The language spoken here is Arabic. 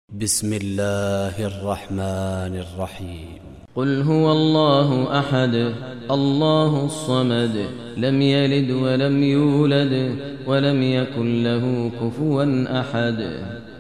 بسم الله الرحمن الرحيم. قل هو الله أحد الله الصمد لم يلد ولم يولد ولم يكن له كفوا أحد.